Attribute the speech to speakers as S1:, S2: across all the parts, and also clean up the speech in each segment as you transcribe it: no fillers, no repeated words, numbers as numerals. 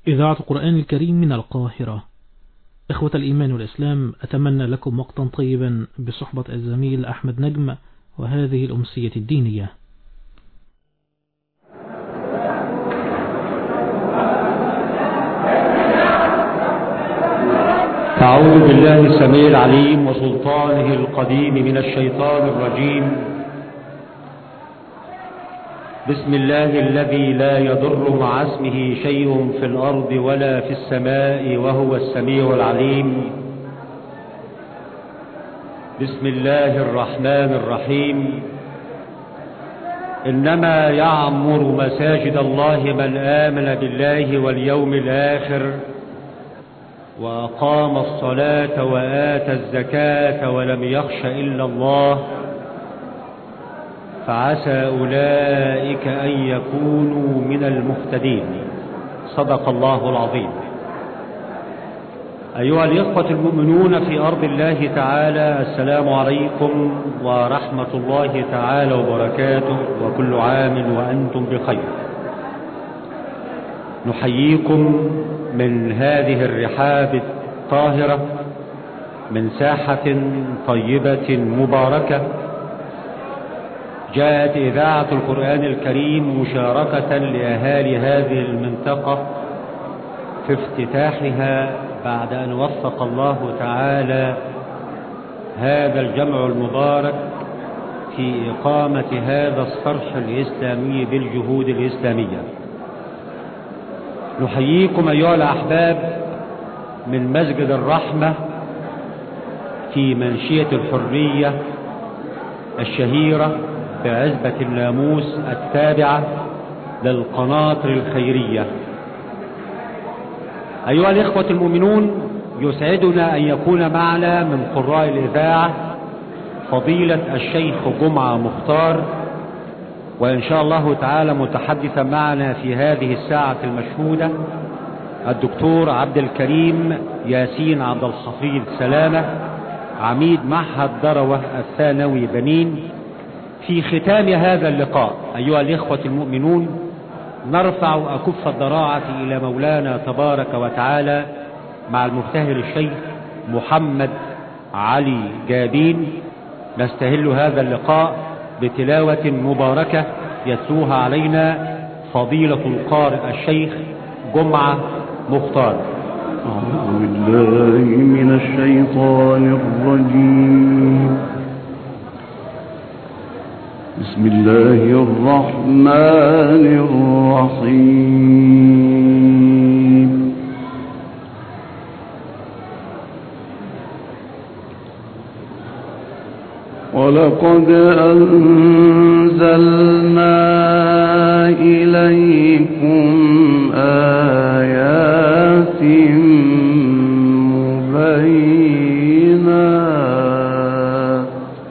S1: إذاعة القرآن الكريم من القاهرة. إخوة الإيمان والإسلام، أتمنى لكم وقتا طيبا بصحبة الزميل أحمد نجم وهذه الأمسية الدينية.
S2: أعوذ بالله السميع العليم وسلطانه القديم من الشيطان الرجيم. بسم الله الذي لا يضر مع اسمه شيء في الأرض ولا في السماء وهو السميع العليم. بسم الله الرحمن الرحيم. إنما يعمر مساجد الله من آمن بالله واليوم الآخر وأقام الصلاة وآتى الزكاة ولم يخش إلا الله فعسى أولئك أن يكونوا من المهتدين. صدق الله العظيم. أيها الإخوة المؤمنون في أرض الله تعالى، السلام عليكم ورحمة الله تعالى وبركاته، وكل عام وأنتم بخير. نحييكم من هذه الرحاب الطاهرة من ساحة طيبة مباركة. جاءت إذاعة القرآن الكريم مشاركة لأهالي هذه المنطقة في افتتاحها بعد أن وفق الله تعالى هذا الجمع المبارك في إقامة هذا الصرح الإسلامي بالجهود الإسلامية. نحييكم أيها الأحباب من مسجد الرحمة في منشية الحرية الشهيرة بعزبة الناموس التابعة للقناطر الخيرية. أيها الإخوة المؤمنون، يسعدنا أن يكون معنا من قراء الإذاعة فضيلة الشيخ جمعة مختار، وإن شاء الله تعالى متحدثا معنا في هذه الساعة المشهودة الدكتور عبد الكريم ياسين عبد الحفيظ سلامة، عميد معهد دروة الثانوي بنين. في ختام هذا اللقاء أيها الإخوة المؤمنون، نرفع أكف الضراعة إلى مولانا تبارك وتعالى مع المبتهل الشيخ محمد علي جابين. نستهل هذا اللقاء بتلاوة مباركة يتلوها علينا فضيلة القارئ الشيخ جمعة مختار.
S3: أعوذ بالله من الشيطان الرجيم. بسم الله الرحمن الرحيم. ولقد أنزلنا إليكم آيات مبينات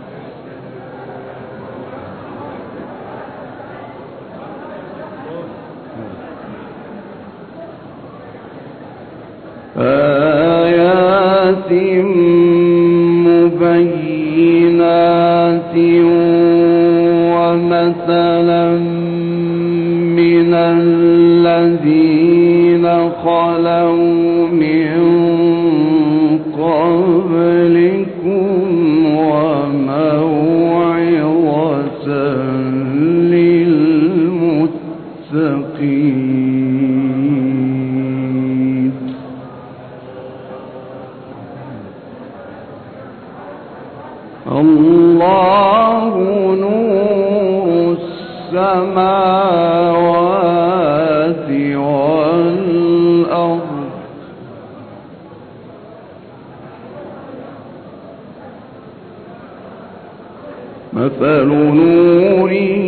S3: ومثلا من الذين خلوا من قبلكم وموعظة للمتقين. الله نور السماوات والأرض. مثل نوره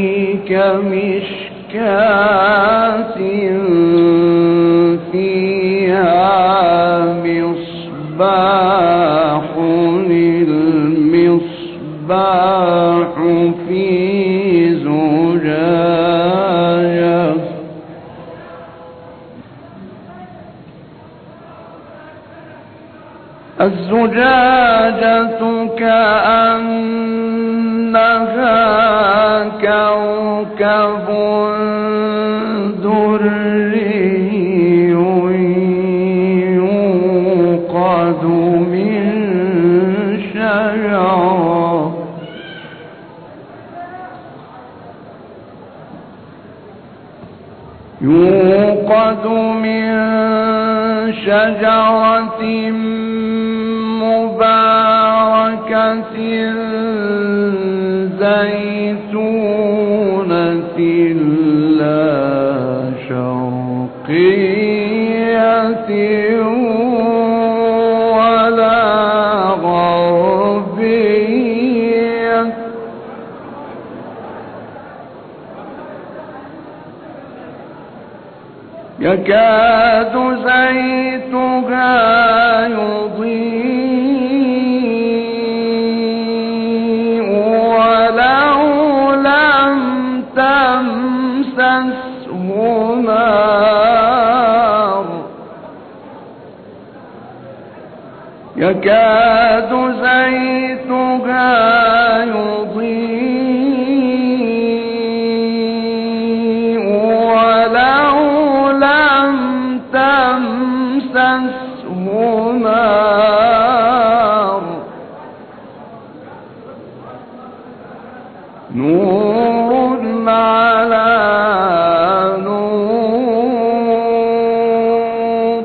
S3: كمشكاة فيها مصباح، المصباح في زجاجة، الزجاجة كأنها كوكب دري يوقد من شجرة مباركة زيتونة لا شرقية ولا غربية يكاد زيتها يضيء ولو لم تمسسه نار يكاد زيتها يضيء ولو لم تمسسه نار نور على نور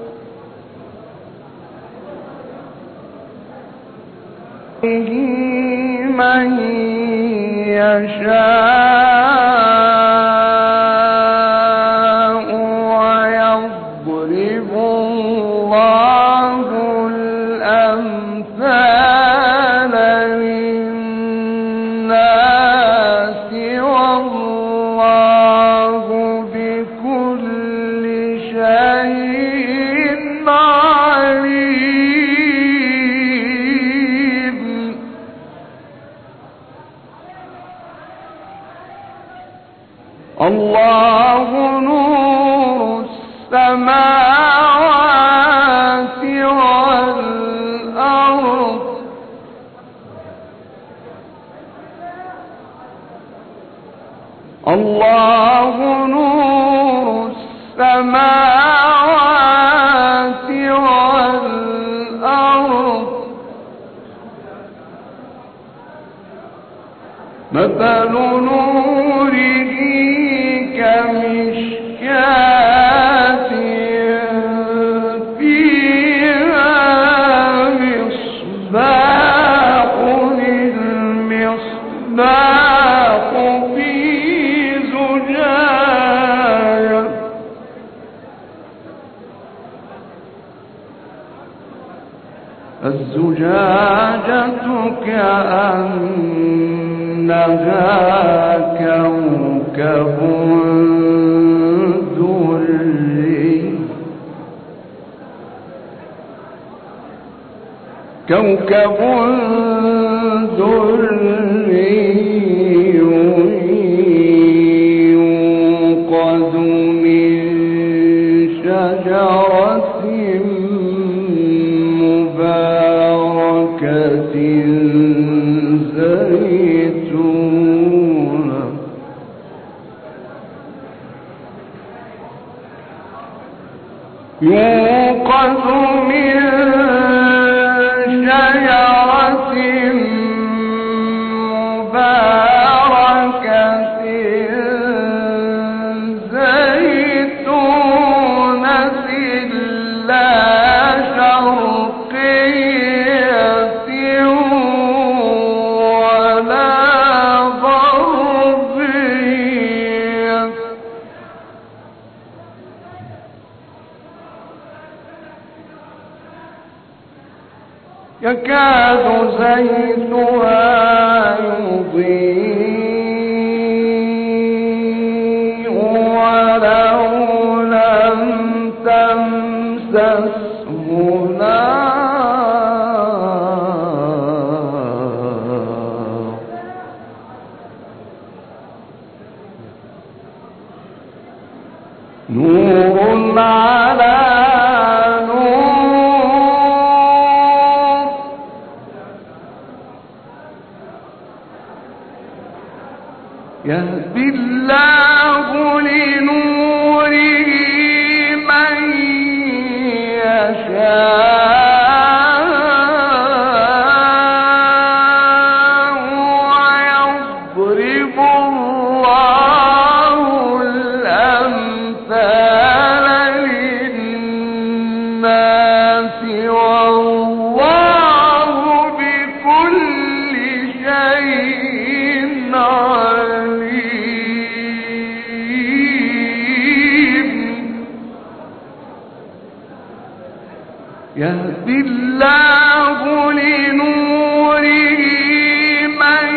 S3: من يشاء ويضرب الله الأمثال للناس والله بكل شيء عليم الله نور السماوات والأرض الله نور السماوات والأرض مثل نوره كمشكاة فيها مصباح المصباح في زجاجة الزجاجة كأنها كوكب دري يوقد من شجرة مباركة زيتونة يوقد من شجرة مباركة زيتونة لا شرقية ولا غربية يكاد زيتها يضيء ولو لم تمسسه نار نور على يهدي الله لنوره من يهدي الله لنوره من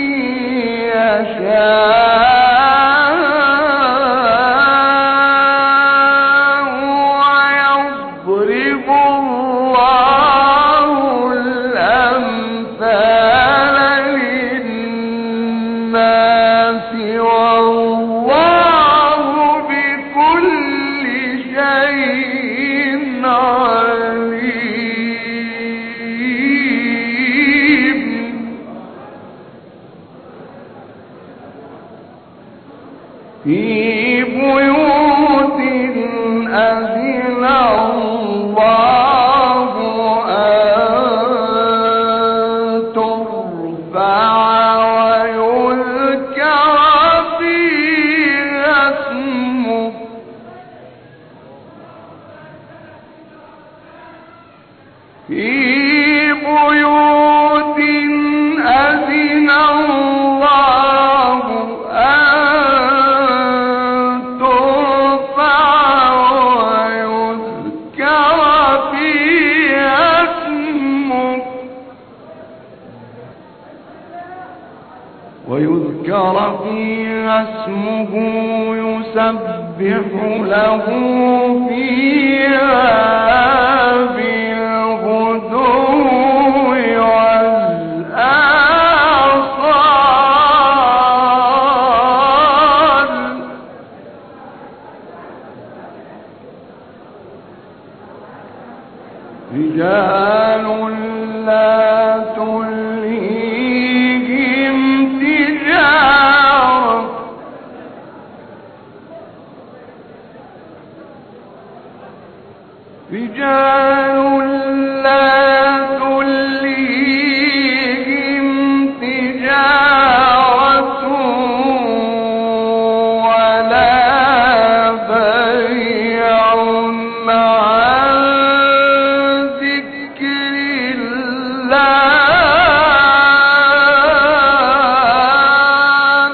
S3: يشاء ويضرب الله الأمثال للناس والله بكل شيء عليم. في بيوت أذن الله أن ترفع ويذكر فيها اسمه في بيوت أذن الله أن ترفع ويذكر فيها اسمه يسبح له فيها بالغدو والآصال. رجال لا تلهيهم تجارة ولا بيع عن ذكر الله.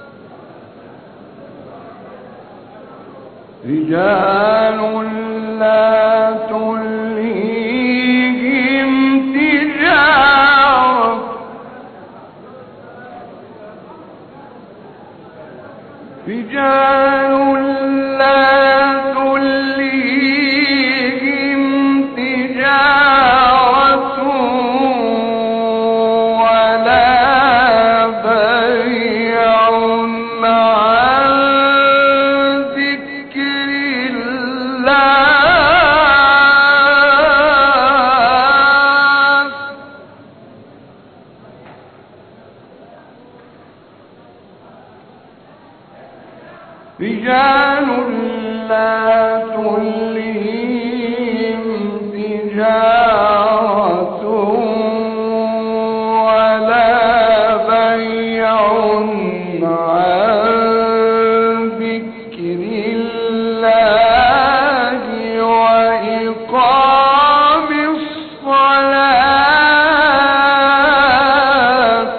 S3: رجال لا تلهيهم تجارة ولا بيع عن ذكر الله. رجال لا تلهيهم تجارة ولا بيع عن ذكر الله وإقام الصلاة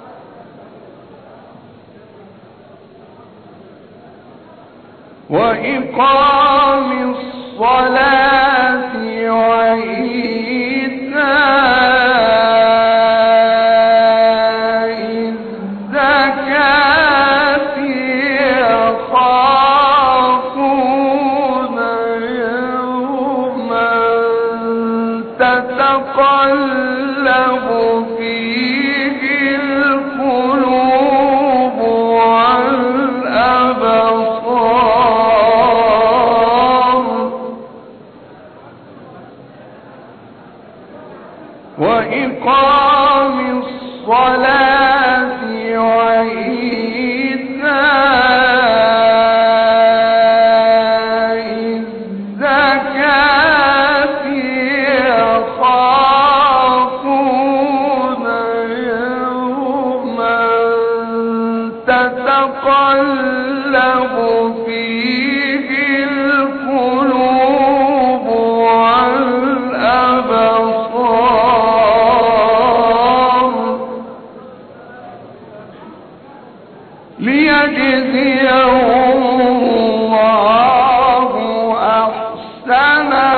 S3: وإيتاء الزكاة يخافون يوما تتقلب فيه القلوب والأبصار. وإقام الصلاة وإيتاء الزكاة يخافون يوما تتقلب فيه القلوب والأبصار. ليجزيهم الله أحسن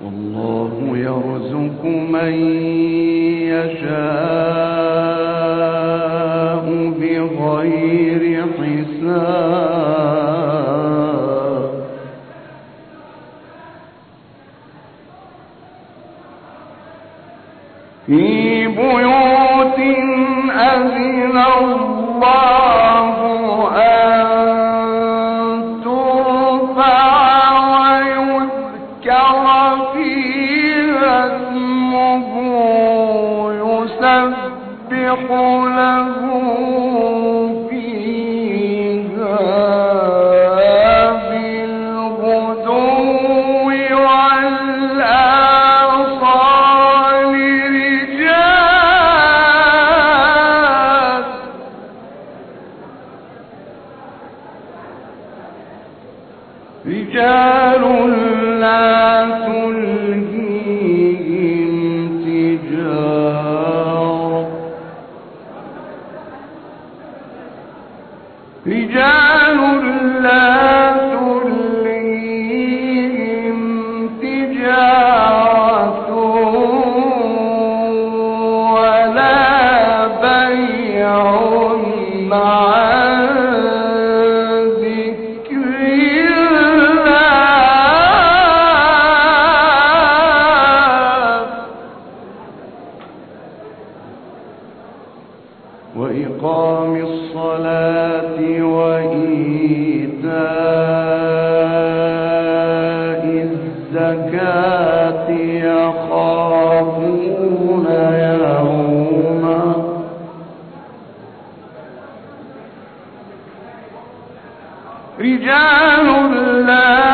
S3: والله يرزق من يشاء بغير حساب في بيوت أذن الله أن ترفع ويذكر فيها اسمه يسبح له فيها بالغدو والآصال رجال لا تلهيهم تجارة رجال لا تلهيهم تجارة ولا بيع عن ذكر الله وإقام الصلاة وإيتاء الزكاة يخافون يوما رجال لا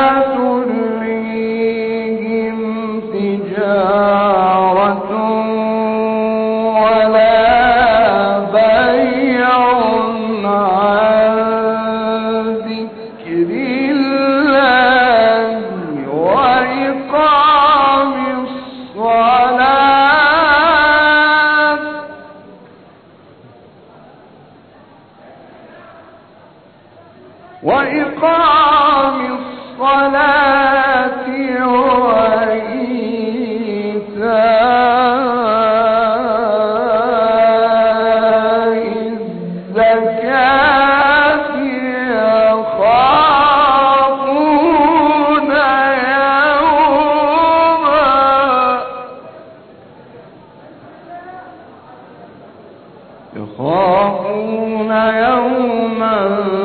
S3: تلهيهم تجارة ولا بيع عن ذكر الله وإقام الصلاة وإيتاء الزكاة يخافون يوما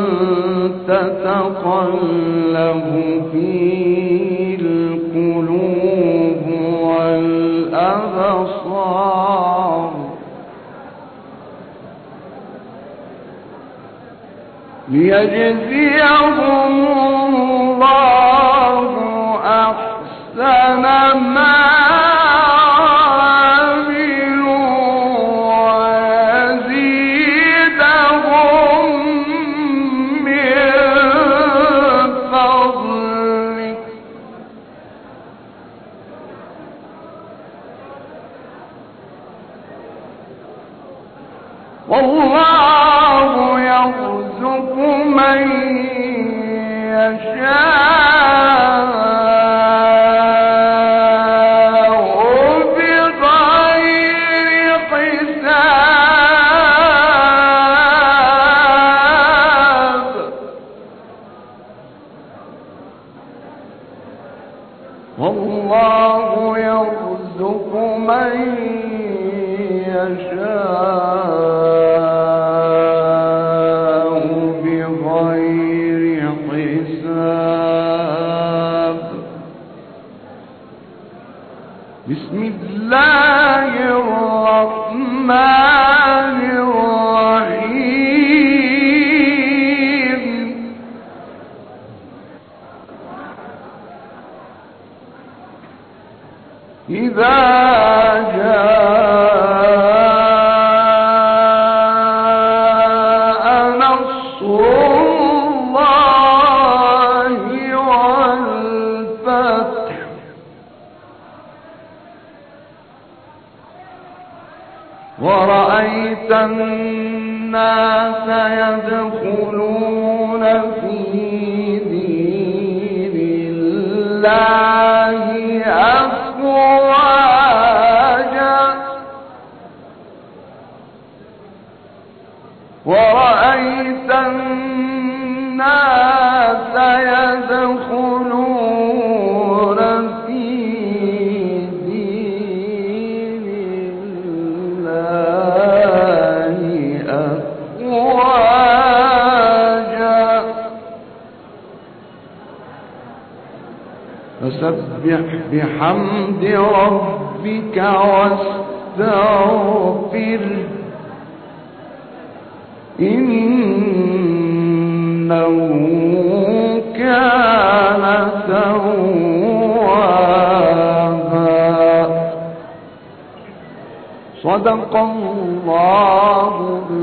S3: تتقلب فيه القلوب والأبصار ليجزيهم الله أحسن ما والله يرزق من يشاء بغير حساب والله يرزق من يشاء بغير حساب بسم الله الرحمن الرحيم إذا جاء نصر الله والفتح ورأيت الناس يدخلون في دين الله أفواجا ورأيت الناس يدخلون في دين الله أفواجا فسبح بحمد ربك واستغفره إنه كان توابا. صدق الله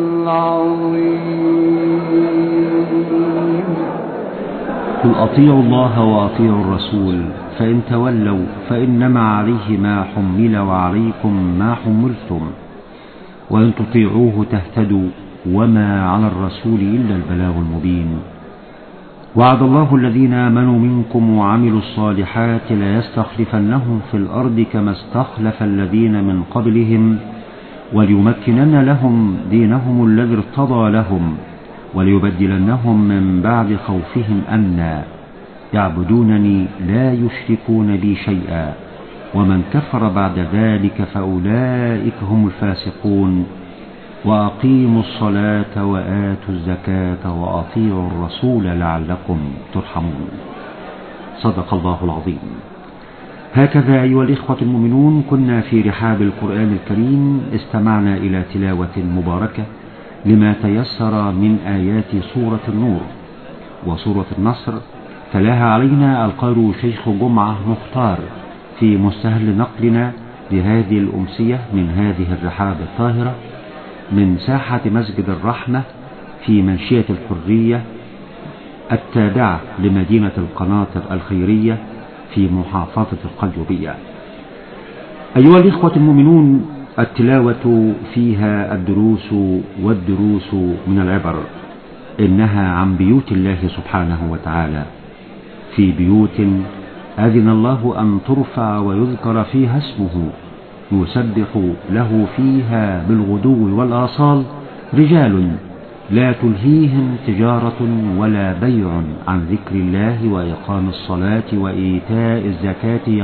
S3: العظيم.
S2: قل أطيعوا الله وأطيعوا الرسول فإن تولوا فإنما عليه ما حمل وعليكم ما حملتم وإن تطيعوه تهتدوا وما على الرسول إلا البلاغ المبين. وعد الله الذين آمنوا منكم وعملوا الصالحات ليستخلفنهم في الأرض كما استخلف الذين من قبلهم وليمكنن لهم دينهم الذي ارتضى لهم وليبدلنهم من بعد خوفهم أمنا يعبدونني لا يشركون بي شيئا ومن كفر بعد ذلك فأولئك هم الفاسقون. وأقيموا الصلاة وآتوا الزكاة وأطيعوا الرسول لعلكم ترحمون. صدق الله العظيم. هكذا أيها الإخوة المؤمنون كنا في رحاب القرآن الكريم استمعنا إلى تلاوة مباركة لما تيسر من آيات سورة النور وسورة النصر تلاها علينا القارئ شيخ جمعة مختار في مستهل نقلنا لهذه الأمسية من هذه الرحاب الطاهرة من ساحة مسجد الرحمة في منشية الحرية التابعة لمدينة القناطر الخيرية في محافظة القليوبية. أيها الإخوة المؤمنون التلاوة فيها الدروس والدروس من العبر. إنها عن بيوت الله سبحانه وتعالى، في بيوت أذن الله أن ترفع ويذكر فيها اسمه يسبح له فيها بالغدو والآصال رجال لا تلهيهم تجارة ولا بيع عن ذكر الله وإقام الصلاة وإيتاء الزكاة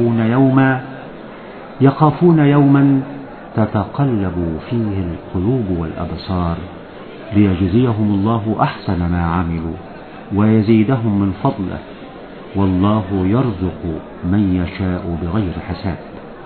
S2: يخافون يوما تتقلب فيه القلوب والأبصار ليجزيهم الله أحسن ما عملوا ويزيدهم من فضله والله يرزق من يشاء بغير حساب.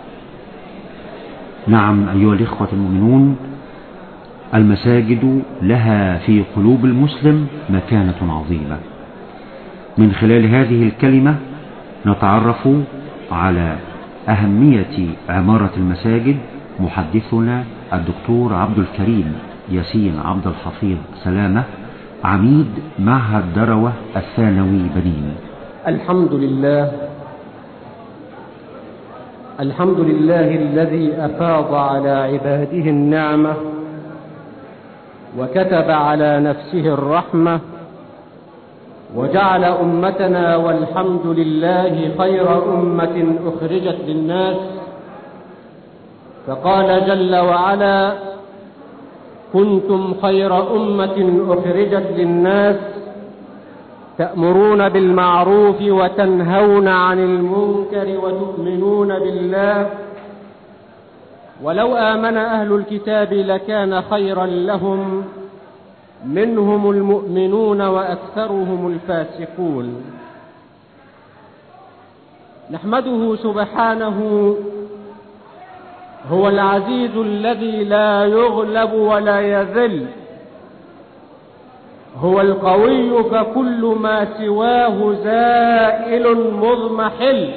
S2: نعم أيها الإخوة المؤمنون، المساجد لها في قلوب المسلم مكانة عظيمة. من خلال هذه الكلمة نتعرف على أهمية عمارة المساجد. محدثنا الدكتور عبد الكريم ياسين عبد الحفيظ سلامة، عميد معهد دروة الثانوي بنين.
S4: الحمد لله الذي أفاض على عباده النعمة وكتب على نفسه الرحمة وجعل أمتنا والحمد لله خير أمة أخرجت للناس، فقال جل وعلا: كنتم خير أمة أخرجت للناس تأمرون بالمعروف وتنهون عن المنكر وتؤمنون بالله. ولو آمن أهل الكتاب لكان خيرا لهم، منهم المؤمنون وأكثرهم الفاسقون. نحمده سبحانه، هو العزيز الذي لا يغلب ولا يذل، هو القوي فكل ما سواه زائل مضمحل.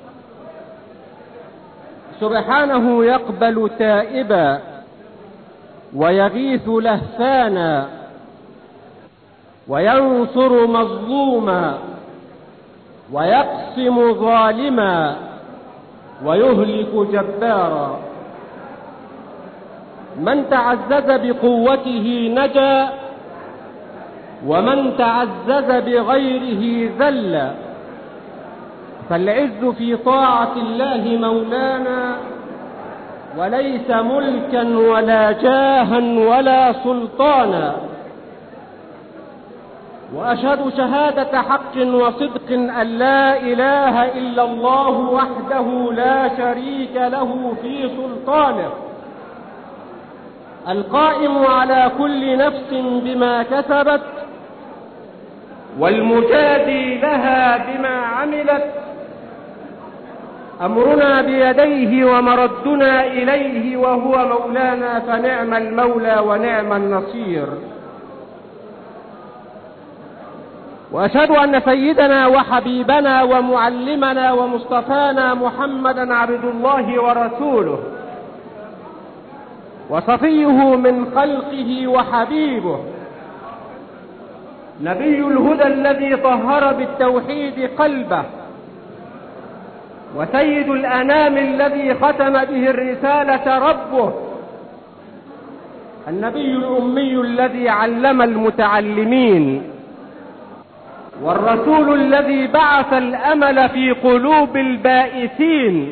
S4: سبحانه يقبل تائبا ويغيث لهفانا وينصر مظلوما ويقسم ظالما ويهلك جبارا. من تعزز بقوته نجا، ومن تعزز بغيره ذل.
S5: فالعز في طاعة الله مولانا، وليس ملكا ولا جاها ولا سلطانا. وأشهد شهادة حق وصدق أن لا إله إلا الله وحده لا شريك له في سلطانه، القائم على كل نفس بما كسبت والمجادي لها بما عملت. أمرنا بيديه ومردنا إليه، وهو مولانا فنعم المولى ونعم النصير. وأشهد أن سيدنا وحبيبنا ومعلمنا ومصطفانا محمدا عبد الله ورسوله، وصفيه من خلقه وحبيبه، نبي الهدى الذي طهر بالتوحيد قلبه، وسيد الأنام الذي ختم به الرسالة ربه، النبي الأمي الذي علم المتعلمين، والرسول الذي بعث الأمل في قلوب البائسين،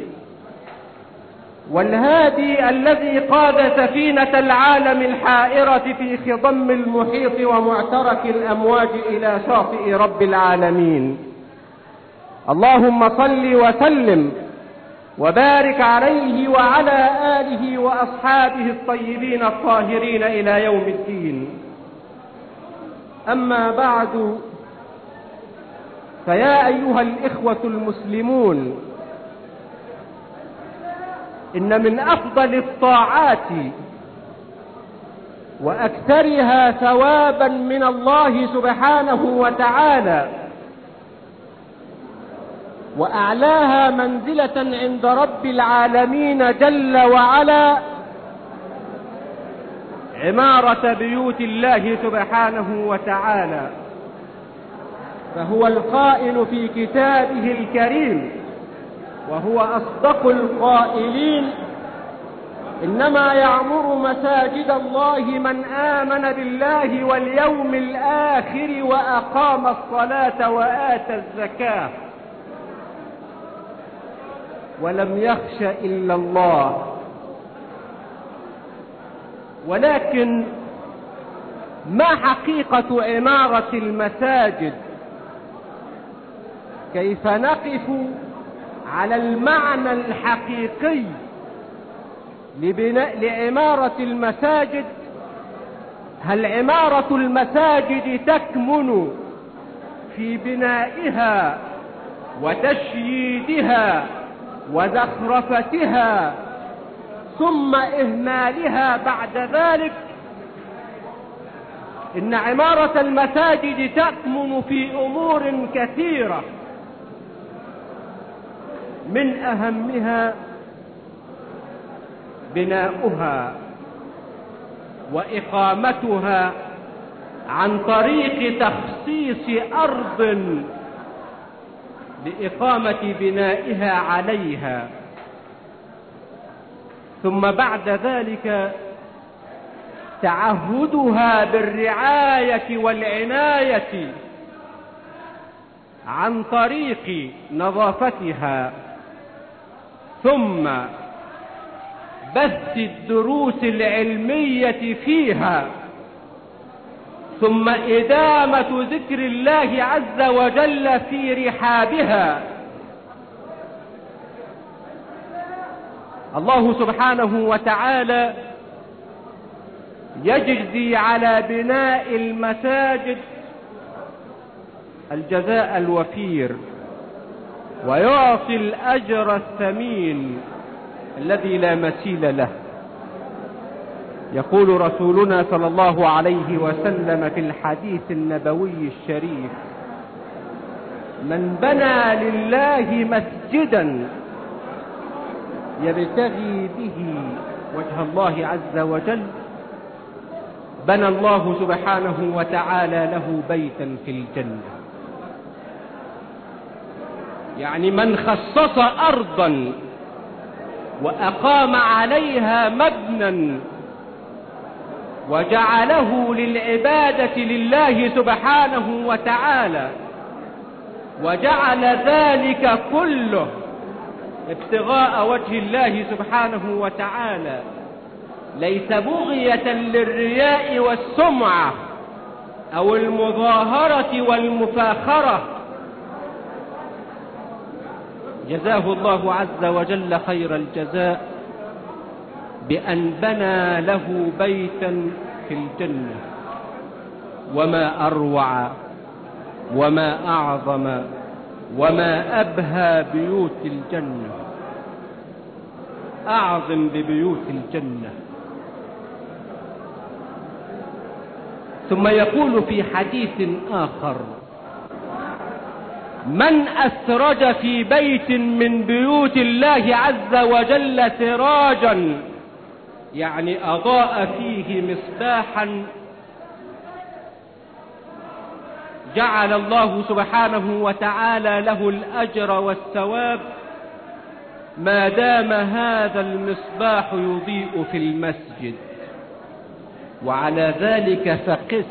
S5: والهادي الذي قاد سفينة العالم الحائرة في خضم المحيط ومعترك الأمواج إلى شاطئ رب العالمين. اللهم صل وسلم وبارك عليه وعلى آله وأصحابه الطيبين الطاهرين إلى يوم الدين. أما بعد، فيا أيها الإخوة المسلمون، إن من أفضل الطاعات وأكثرها ثوابا من الله سبحانه وتعالى وأعلاها منزلة عند رب العالمين جل وعلا عمارة بيوت الله سبحانه وتعالى. فهو القائل في كتابه الكريم وهو أصدق القائلين: إنما يعمر مساجد الله من آمن بالله واليوم الآخر وأقام الصلاة وآتى الزكاة ولم يخش إلا الله. ولكن ما حقيقة عمارة المساجد؟ كيف نقف على المعنى الحقيقي لعمارة المساجد؟ هل عمارة المساجد تكمن في بنائها وتشييدها وزخرفتها ثم إهمالها بعد ذلك؟ إن عمارة المساجد تكمن في أمور كثيرة، من أهمها بناؤها وإقامتها عن طريق تخصيص أرض لإقامة بنائها عليها، ثم بعد ذلك تعهدها بالرعاية والعناية عن طريق نظافتها، ثم بث الدروس العلمية فيها، ثم إدامة ذكر الله عز وجل في رحابها. الله سبحانه وتعالى يجزي على بناء المساجد الجزاء الوفير، ويعطي الأجر الثمين الذي لا مثيل له. يقول رسولنا صلى الله عليه وسلم في الحديث النبوي الشريف: من بنى لله مسجدا يبتغي به وجه الله عز وجل بنى الله سبحانه وتعالى له بيتا في الجنة. يعني من خصص أرضا وأقام عليها مبنى وجعله للعبادة لله سبحانه وتعالى، وجعل ذلك كله ابتغاء وجه الله سبحانه وتعالى، ليس بغية للرياء والسمعة أو المظاهرة والمفاخرة، جزاه الله عز وجل خير الجزاء بأن بنى له بيتا في الجنة. وما أروع وما أعظم وما أبهى بيوت الجنة، أعظم ببيوت الجنة. ثم يقول في حديث آخر: من أسرج في بيت من بيوت الله عز وجل سراجا، يعني أضاء فيه مصباحا، جعل الله سبحانه وتعالى له الأجر والثواب ما دام هذا المصباح يضيء في المسجد. وعلى ذلك فقس،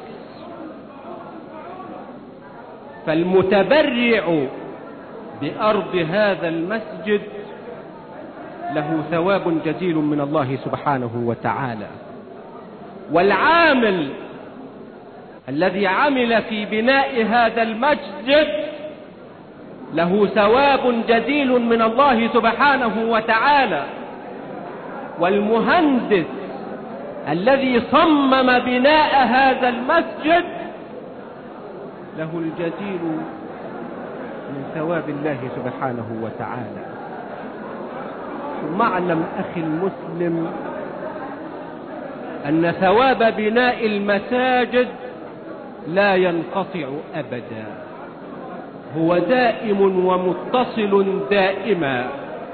S5: فالمتبرع بأرض هذا المسجد له ثواب جزيل من الله سبحانه وتعالى، والعامل الذي عمل في بناء هذا المسجد له ثواب جزيل من الله سبحانه وتعالى، والمهندس الذي صمم بناء هذا المسجد له الجزيل من ثواب الله سبحانه وتعالى. ثم اعلم أخي المسلم أن ثواب بناء المساجد لا ينقطع أبدا، هو دائم ومتصل دائما.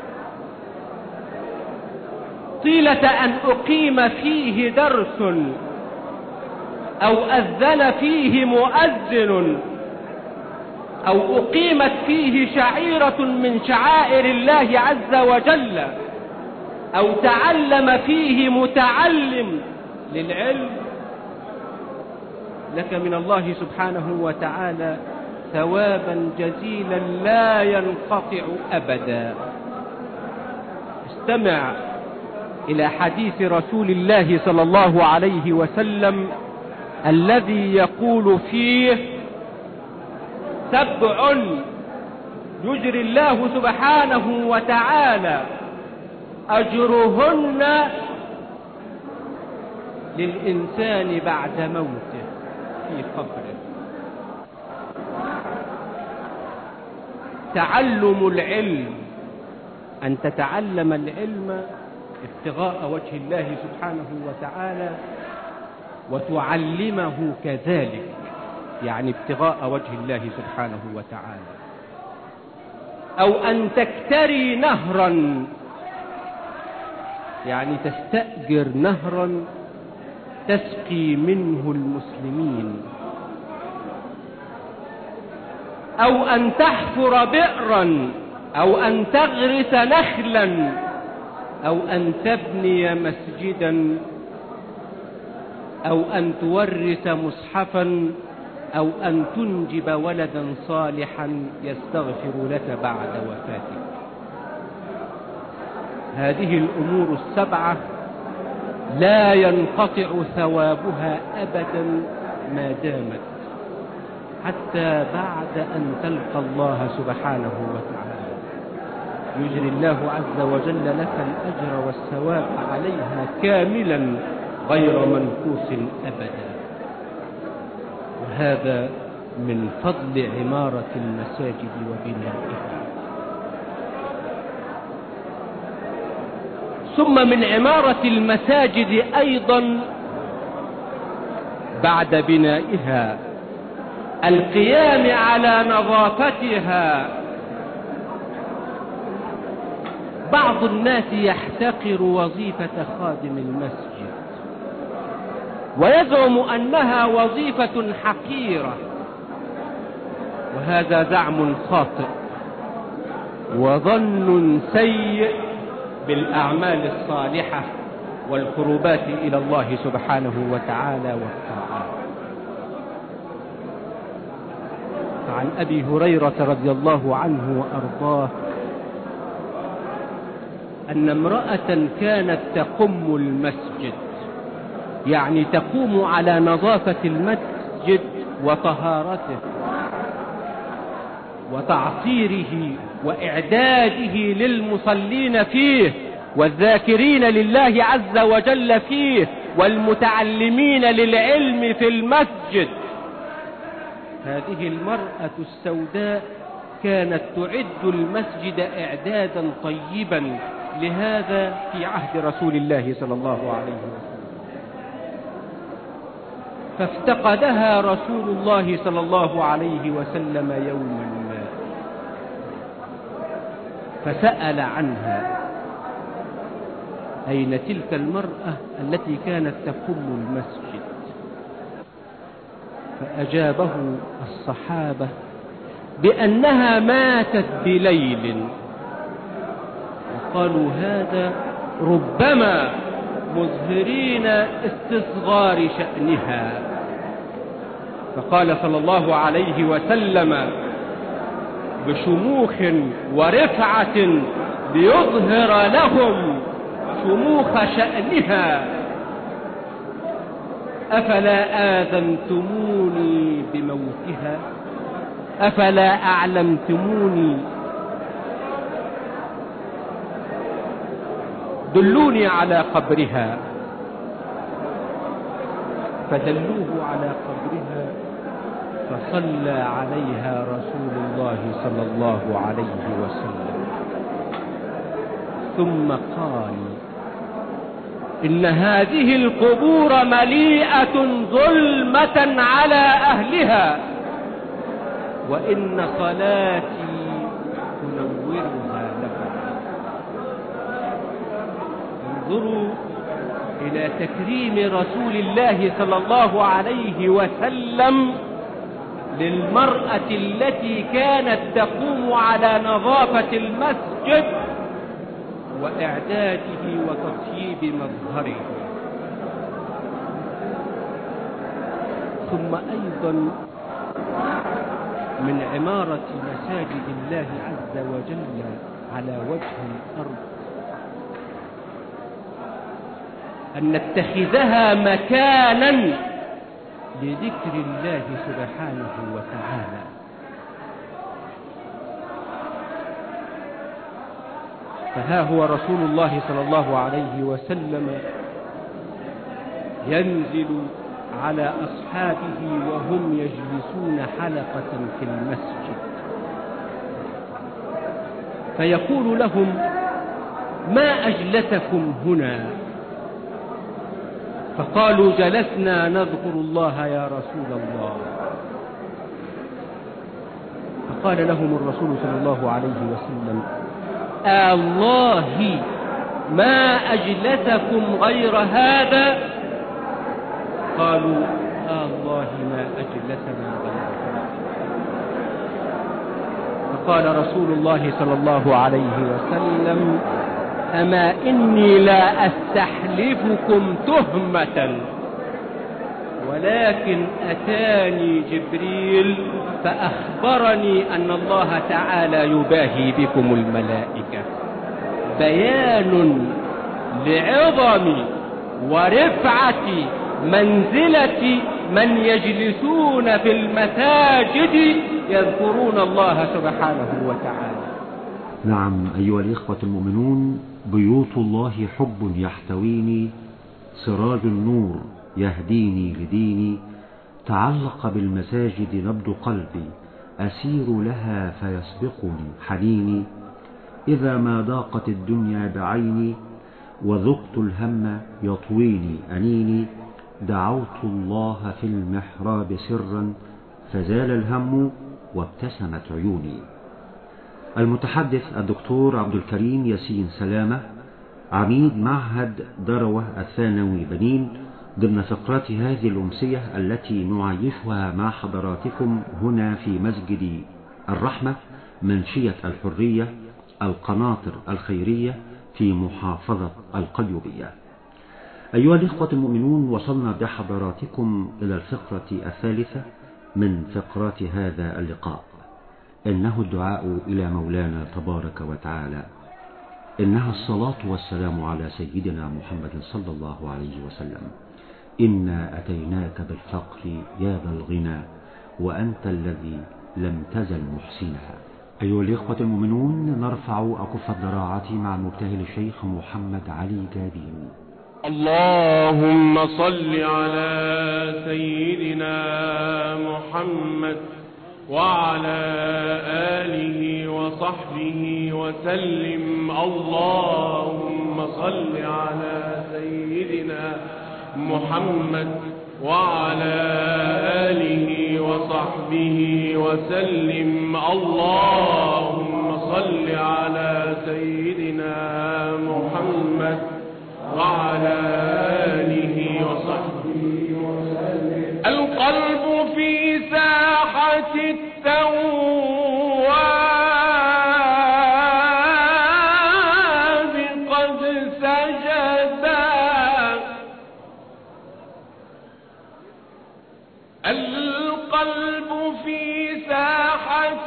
S5: طيلة أن أقيم فيه درس أو أذن فيه مؤذن أو أقيمت فيه شعيرة من شعائر الله عز وجل أو تعلم فيه متعلم للعلم، لك من الله سبحانه وتعالى ثوابا جزيلا لا ينقطع أبدا. استمع إلى حديث رسول الله صلى الله عليه وسلم الذي يقول فيه: 7 يجري الله سبحانه وتعالى أجرهن للإنسان بعد موته في قبره. تعلم العلم، أن تتعلم العلم ابتغاء وجه الله سبحانه وتعالى وتعلمه كذلك، يعني ابتغاء وجه الله سبحانه وتعالى. أو أن تكتري نهرا، يعني تستأجر نهرا تسقي منه المسلمين. أو أن تحفر بئرا، أو أن تغرس نخلا، أو أن تبني مسجدا، أو أن تورث مصحفا، أو أن تنجب ولدا صالحا يستغفر لك بعد وفاتك. هذه الأمور 7 لا ينقطع ثوابها أبدا ما دامت، حتى بعد أن تلقى الله سبحانه وتعالى. يجري الله عز وجل لك الأجر والثواب عليها كاملا غير منقوص أبدا. وهذا من فضل عمارة المساجد وبنائها. ثم من عمارة المساجد أيضا بعد بنائها القيام على نظافتها. بعض الناس يحتقر وظيفة خادم المسجد ويزعم أنها وظيفة حقيرة، وهذا زعم خاطئ وظن سيء بالأعمال الصالحة والقربات إلى الله سبحانه وتعالى والطاعات.
S4: عن أبي هريرة رضي الله عنه وأرضاه أن امرأة كانت تقم المسجد، يعني تقوم على نظافة المسجد وطهارته وتعصيره وإعداده للمصلين فيه والذاكرين لله عز وجل فيه والمتعلمين للعلم في المسجد. هذه المرأة السوداء كانت تعد المسجد إعدادا طيبا لهذا في عهد رسول الله صلى الله عليه وسلم، فافتقدها رسول الله صلى الله عليه وسلم يوما ما، فسأل عنها أين تلك المرأة التي كانت تقم المسجد؟ فأجابه الصحابة بأنها ماتت بليل، وقالوا هذا ربما مظهرين استصغار شأنها. فقال صلى الله عليه وسلم بشموخ ورفعة ليظهر لهم شموخ شأنها: أفلا آذنتموني بموتها؟ أفلا أعلمتموني؟ دلوني على قبرها. فدلوه على قبرها، فصلى عليها رسول الله صلى الله عليه وسلم، ثم قال: إن هذه القبور مليئة ظلمة على أهلها، وإن صلاتي تنورها لهم. انظروا إلى تكريم رسول الله صلى الله عليه وسلم للمرأة التي كانت تقوم على نظافة المسجد وإعداده وتطييب مظهره. ثم أيضا من عمارة مساجد الله عز وجل على وجه الأرض أن نتخذها مكانا لذكر الله سبحانه وتعالى. فها هو رسول الله صلى الله عليه وسلم ينزل على أصحابه وهم يجلسون حلقة في المسجد، فيقول لهم: ما أجلسكم هنا؟ فقالوا: جلسنا نذكر الله يا رسول الله. فقال لهم الرسول صلى الله عليه وسلم: الله ما أجلسكم غير هذا؟ قالوا: الله ما أجلسنا غير هذا. فقال رسول الله صلى الله عليه وسلم: أما إني لا أستحلفكم تهمة، ولكن أتاني جبريل فأخبرني أن الله تعالى يباهي بكم الملائكة. بيان لعظم ورفعة منزلة من يجلسون في المساجد يذكرون الله سبحانه وتعالى.
S2: نعم أيها الإخوة المؤمنون، بيوت الله حب يحتويني، سراج النور يهديني لديني، تعلق بالمساجد نبض قلبي، أسير لها فيسبقني حنيني، إذا ما ضاقت الدنيا بعيني وذقت الهم يطويني أنيني، دعوت الله في المحراب سرا فزال الهم وابتسمت عيوني. المتحدث الدكتور عبد الكريم ياسين سلامة، عميد معهد دروة الثانوي بنين، ضمن فقرات هذه الأمسية التي نعيشها مع حضراتكم هنا في مسجد الرحمة، منشية الحرية، القناطر الخيرية في محافظة القليوبية. أيها الإخوة المؤمنون، وصلنا بحضراتكم إلى الفقرة الثالثة
S6: من فقرات هذا اللقاء. إنه الدعاء إلى مولانا تبارك وتعالى، إنها الصلاة والسلام على سيدنا محمد صلى الله عليه وسلم. إنا أتيناك بالفقر يا ذا الغنى وأنت الذي لم تزل محسنها. أيها الإخوة المؤمنون، نرفع أكف الضراعة مع المبتهل الشيخ محمد علي جابين.
S7: اللهم صل على سيدنا محمد وعلى آله وصحبه وسلم. اللهم صل على سيدنا محمد وعلى آله وصحبه وسلم. اللهم صل على سيدنا محمد وعلى آله وصحبه وسلم. القلب في ساحة التواب قد سجدا. القلب في ساحة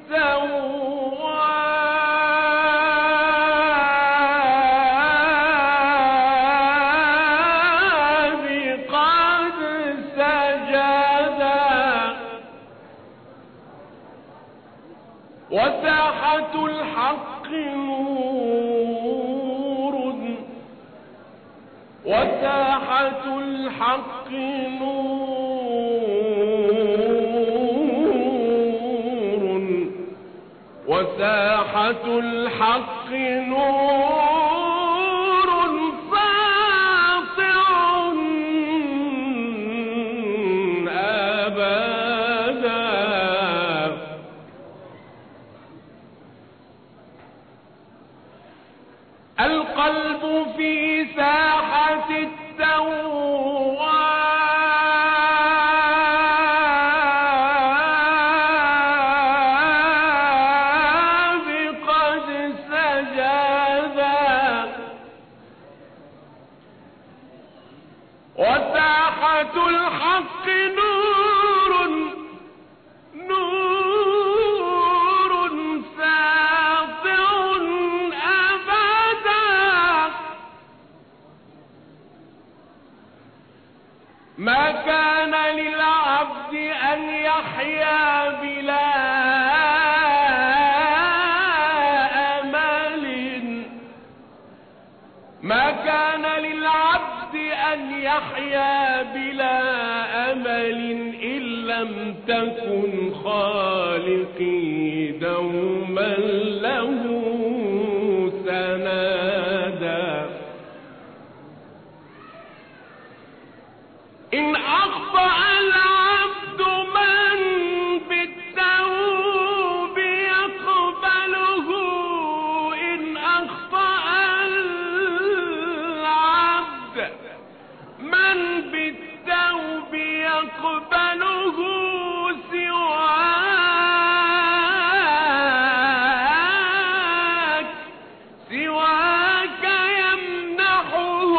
S7: التواب قد سجدا. وساحة الحق نور، وساحة الحق نور، وساحة الحق نور ساطع أبدا. القلب في ساحة التواب قد سجدا. وساحة الحق نور، نور ساطع أبدا. ما كان للعبد أن يحيا بلا أمل، ما كان للعبد أن يحيا بلا أمل إن لم تكن خالقي دوما له سنادا. إن أخطأ العبد من بالتوب يقبله، إن أخطأ العبد من بالتوب يقبله سواك، سواك يمنحه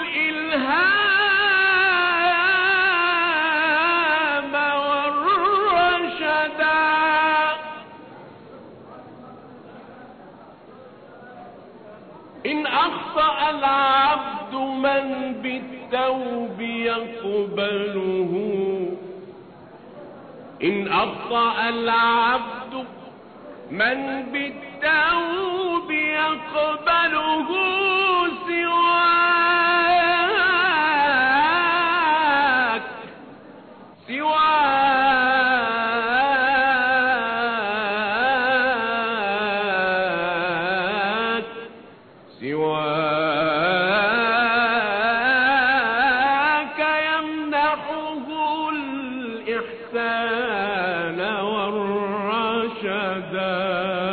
S7: الإلهام والرشدا. إن أخطأ العبد من بالتوب يقبله، إن أخطأ العبد من بالتوب يقبله سواك، سواك، سواك يمنحه الإحسان والرشدا.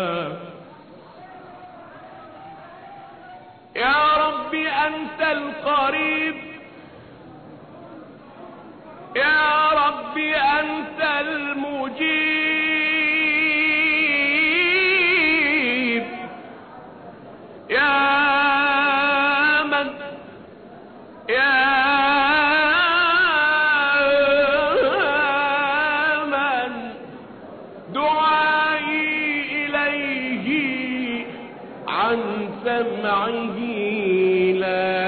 S7: يا رب أنت القريب، يا رب أنت المجيب، يا من عن سمعه لا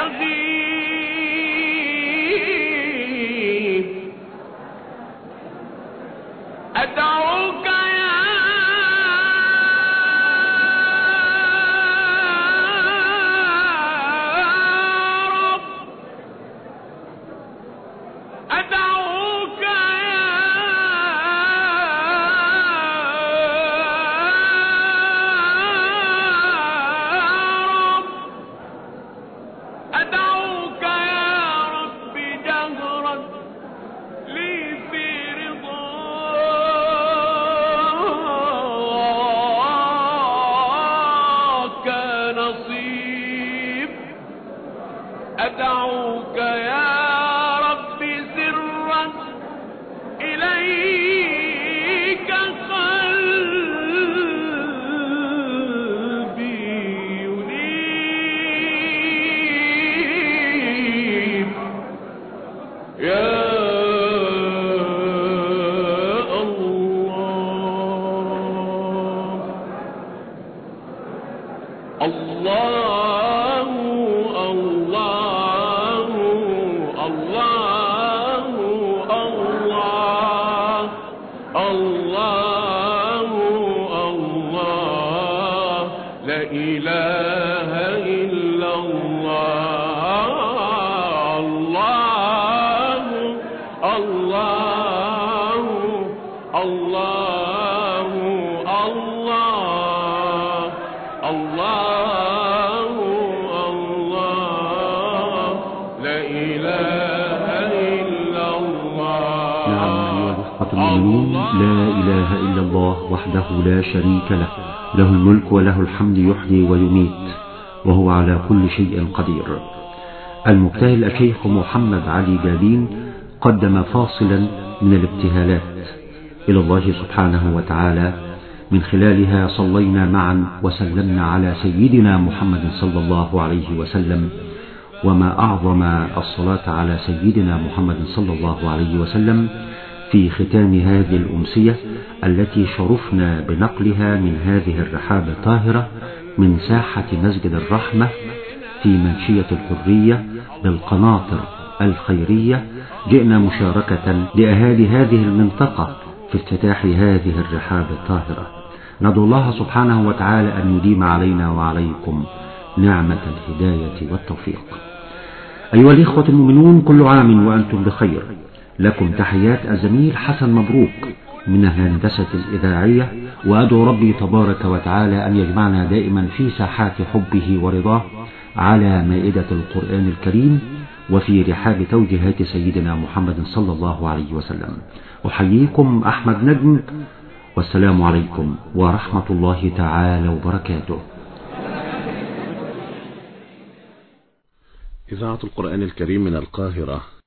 S7: يغيب أدعوك يا رب أدعوك يا رب أدعوك يا رب جهرا لي في رضاك نصيب أدعوك يا رب سرا إليك قلبي ينيب يا الله الله الله الله الله الله لا إله إلا الله الله الله الله الله الله الله لا إله إلا الله.
S6: نعم أيها الأخوة المؤمنون، لا إله إلا الله وحده لا شريك له، له الملك وله الحمد، يحيي ويميت وهو على كل شيء قدير. المبتهل الشيخ محمد علي جابين قدم فاصلا من الابتهالات إلى الله سبحانه وتعالى، من خلالها صلينا معا وسلمنا على سيدنا محمد صلى الله عليه وسلم. وما أعظم الصلاة على سيدنا محمد صلى الله عليه وسلم في ختام هذه الأمسية التي شرفنا بنقلها من هذه الرحاب الطاهرة من ساحة مسجد الرحمة في منشية الحرية بالقناطر الخيرية. جئنا مشاركة لأهالي هذه المنطقة في افتتاح هذه الرحاب الطاهرة. ندعو الله سبحانه وتعالى أن يديم علينا وعليكم نعمة الهداية والتوفيق. أيها الإخوة المؤمنون، كل عام وأنتم بخير. لكم تحيات الزميل حسن مبروك من الهندسة الإذاعية، وأدعو ربي تبارك وتعالى أن يجمعنا دائما في ساحات حبه ورضاه على مائدة القرآن الكريم وفي رحاب توجيهات سيدنا محمد صلى الله عليه وسلم. أحييكم أحمد نجم، والسلام عليكم ورحمة الله تعالى وبركاته.
S8: إذاعة القرآن الكريم من القاهرة.